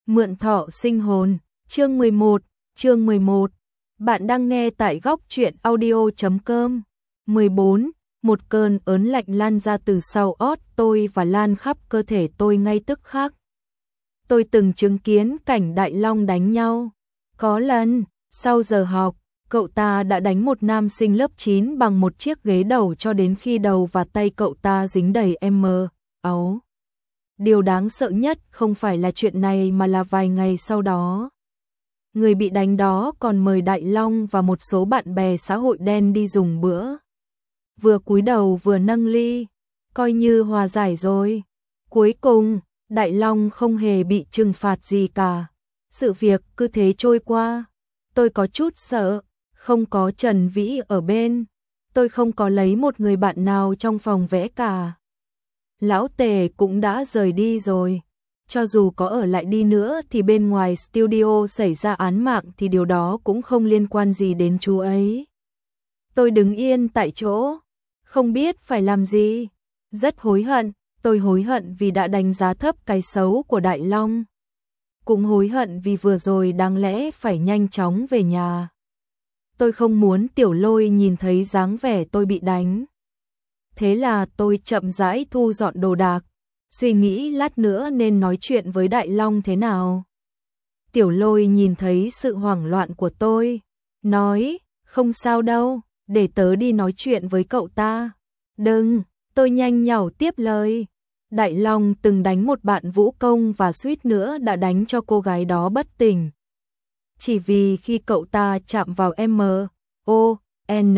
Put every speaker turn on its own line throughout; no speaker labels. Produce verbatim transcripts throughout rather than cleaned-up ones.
Mượn thọ sinh hồn, chương mười một, chương mười một. Bạn đang nghe tại góc truyện audio chấm com. mười bốn. Một cơn ớn lạnh lan ra từ sau ót tôi và lan khắp cơ thể tôi ngay tức khắc. Tôi từng chứng kiến cảnh Đại Long đánh nhau. Có lần, sau giờ học, cậu ta đã đánh một nam sinh lớp chín bằng một chiếc ghế đầu cho đến khi đầu và tay cậu ta dính đầy m, máu. Điều đáng sợ nhất không phải là chuyện này mà là vài ngày sau đó. Người bị đánh đó còn mời Đại Long và một số bạn bè xã hội đen đi dùng bữa. Vừa cúi đầu vừa nâng ly, coi như hòa giải rồi. Cuối cùng, Đại Long không hề bị trừng phạt gì cả. Sự việc cứ thế trôi qua. Tôi có chút sợ, không có Trần Vĩ ở bên. Tôi không có lấy một người bạn nào trong phòng vẽ cả. Lão Tề cũng đã rời đi rồi. Cho dù có ở lại đi nữa thì bên ngoài studio xảy ra án mạng thì điều đó cũng không liên quan gì đến chú ấy. Tôi đứng yên tại chỗ, không biết phải làm gì. Rất hối hận, tôi hối hận vì đã đánh giá thấp cái xấu của Đại Long. Cũng hối hận vì vừa rồi đáng lẽ phải nhanh chóng về nhà. Tôi không muốn Tiểu Lôi nhìn thấy dáng vẻ tôi bị đánh. Thế là tôi chậm rãi thu dọn đồ đạc, suy nghĩ lát nữa nên nói chuyện với Đại Long thế nào. Tiểu Lôi nhìn thấy sự hoảng loạn của tôi, nói, không sao đâu, để tớ đi nói chuyện với cậu ta. Đừng, tôi nhanh nhảu tiếp lời. Đại Long từng đánh một bạn vũ công và suýt nữa đã đánh cho cô gái đó bất tỉnh. Chỉ vì khi cậu ta chạm vào M, O, N,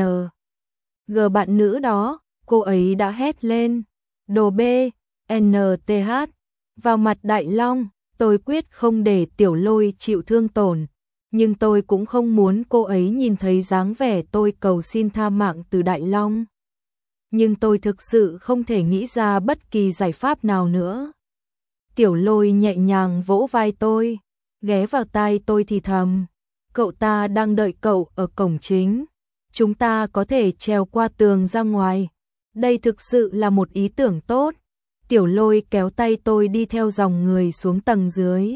G bạn nữ đó, cô ấy đã hét lên, đồ B, N, T, H, vào mặt Đại Long. Tôi quyết không để Tiểu Lôi chịu thương tổn, nhưng tôi cũng không muốn cô ấy nhìn thấy dáng vẻ tôi cầu xin tha mạng từ Đại Long. Nhưng tôi thực sự không thể nghĩ ra bất kỳ giải pháp nào nữa. Tiểu Lôi nhẹ nhàng vỗ vai tôi, ghé vào tai tôi thì thầm, cậu ta đang đợi cậu ở cổng chính. Chúng ta có thể trèo qua tường ra ngoài. Đây thực sự là một ý tưởng tốt. Tiểu Lôi kéo tay tôi đi theo dòng người xuống tầng dưới.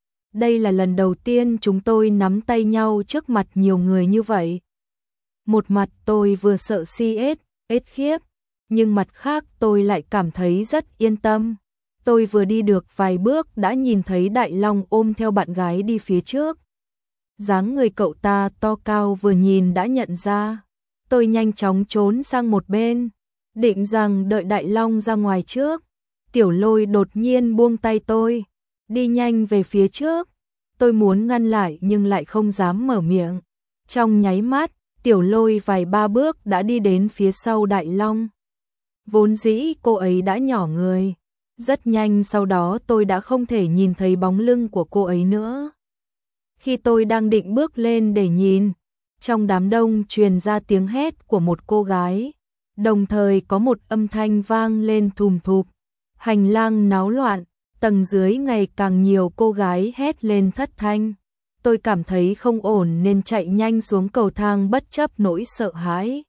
Đây là lần đầu tiên chúng tôi nắm tay nhau trước mặt nhiều người như vậy. Một mặt tôi vừa sợ si ết, ết khiếp, nhưng mặt khác tôi lại cảm thấy rất yên tâm. Tôi vừa đi được vài bước đã nhìn thấy Đại Long ôm theo bạn gái đi phía trước. Dáng người cậu ta to cao vừa nhìn đã nhận ra. Tôi nhanh chóng trốn sang một bên, định rằng đợi Đại Long ra ngoài trước. Tiểu Lôi đột nhiên buông tay tôi, đi nhanh về phía trước. Tôi muốn ngăn lại nhưng lại không dám mở miệng. Trong nháy mắt, Tiểu Lôi vài ba bước đã đi đến phía sau Đại Long. Vốn dĩ cô ấy đã nhỏ người. Rất nhanh sau đó tôi đã không thể nhìn thấy bóng lưng của cô ấy nữa. Khi tôi đang định bước lên để nhìn, trong đám đông truyền ra tiếng hét của một cô gái. Đồng thời có một âm thanh vang lên thùm thụp. Hành lang náo loạn, tầng dưới ngày càng nhiều cô gái hét lên thất thanh. Tôi cảm thấy không ổn nên chạy nhanh xuống cầu thang bất chấp nỗi sợ hãi.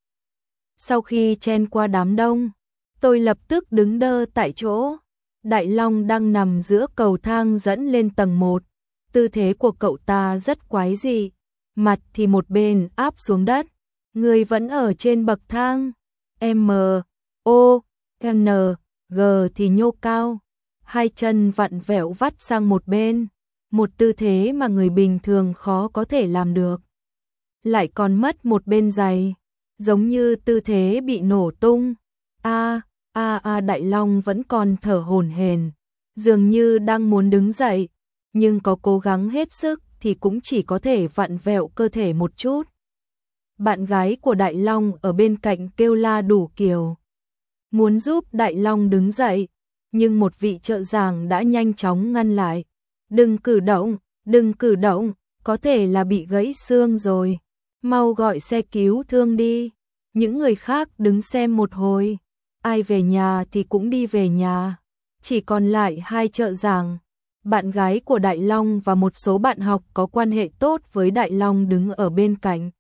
Sau khi chen qua đám đông, tôi lập tức đứng đơ tại chỗ. Đại Long đang nằm giữa cầu thang dẫn lên tầng một. Tư thế của cậu ta rất quái dị, mặt thì một bên áp xuống đất, người vẫn ở trên bậc thang. M, O, N, G thì nhô cao, hai chân vặn vẹo vắt sang một bên, một tư thế mà người bình thường khó có thể làm được. Lại còn mất một bên giày, giống như tư thế bị nổ tung. A, a a Đại Long vẫn còn thở hổn hển, dường như đang muốn đứng dậy, nhưng có cố gắng hết sức thì cũng chỉ có thể vặn vẹo cơ thể một chút. Bạn gái của Đại Long ở bên cạnh kêu la đủ kiểu, muốn giúp Đại Long đứng dậy, nhưng một vị trợ giảng đã nhanh chóng ngăn lại. Đừng cử động, đừng cử động, có thể là bị gãy xương rồi. Mau gọi xe cứu thương đi. Những người khác đứng xem một hồi, ai về nhà thì cũng đi về nhà. Chỉ còn lại hai trợ giảng, bạn gái của Đại Long và một số bạn học có quan hệ tốt với Đại Long đứng ở bên cạnh.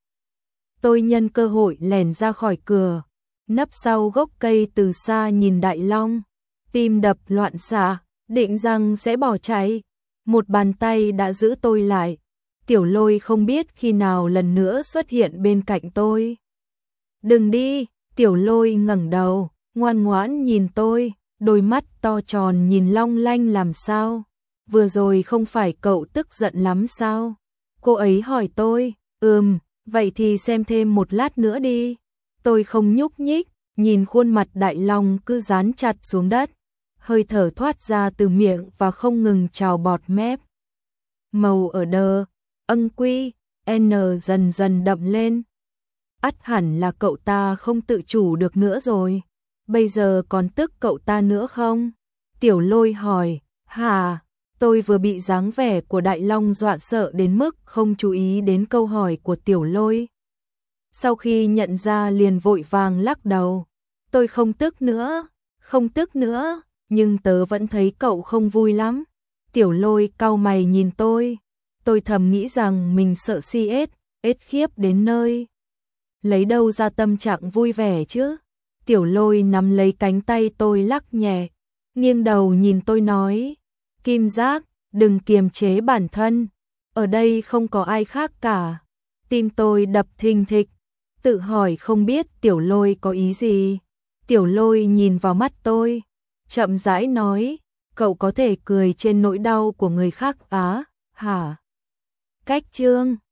Tôi nhân cơ hội lẻn ra khỏi cửa, nấp sau gốc cây từ xa nhìn Đại Long, tim đập loạn xạ, định rằng sẽ bỏ chạy. một bàn tay đã giữ tôi lại. Tiểu Lôi không biết khi nào lần nữa xuất hiện bên cạnh tôi. Đừng đi, Tiểu Lôi ngẩng đầu, ngoan ngoãn nhìn tôi, đôi mắt to tròn nhìn long lanh làm sao. Vừa rồi không phải cậu tức giận lắm sao? Cô ấy hỏi tôi, ừm, vậy thì xem thêm một lát nữa đi. Tôi không nhúc nhích, nhìn khuôn mặt Đại Long cứ dán chặt xuống đất. Hơi thở thoát ra từ miệng và không ngừng trào bọt mép. Màu ở đờ, âng quy, N dần dần đậm lên. Ắt hẳn là cậu ta không tự chủ được nữa rồi. Bây giờ còn tức cậu ta nữa không? Tiểu Lôi hỏi, hả? Tôi vừa bị dáng vẻ của Đại Long dọa sợ đến mức không chú ý đến câu hỏi của Tiểu Lôi. Sau khi nhận ra liền vội vàng lắc đầu. Tôi không tức nữa, không tức nữa, nhưng tớ vẫn thấy cậu không vui lắm. Tiểu Lôi cau mày nhìn tôi. Tôi thầm nghĩ rằng mình sợ si ết, ết khiếp đến nơi. Lấy đâu ra tâm trạng vui vẻ chứ? Tiểu Lôi nắm lấy cánh tay tôi lắc nhẹ, nghiêng đầu nhìn tôi nói, Kim Giác, đừng kiềm chế bản thân, ở đây không có ai khác cả. Tim tôi đập thình thịch, tự hỏi không biết Tiểu Lôi có ý gì. Tiểu Lôi nhìn vào mắt tôi, chậm rãi nói, cậu có thể cười trên nỗi đau của người khác á, hả? Cách chương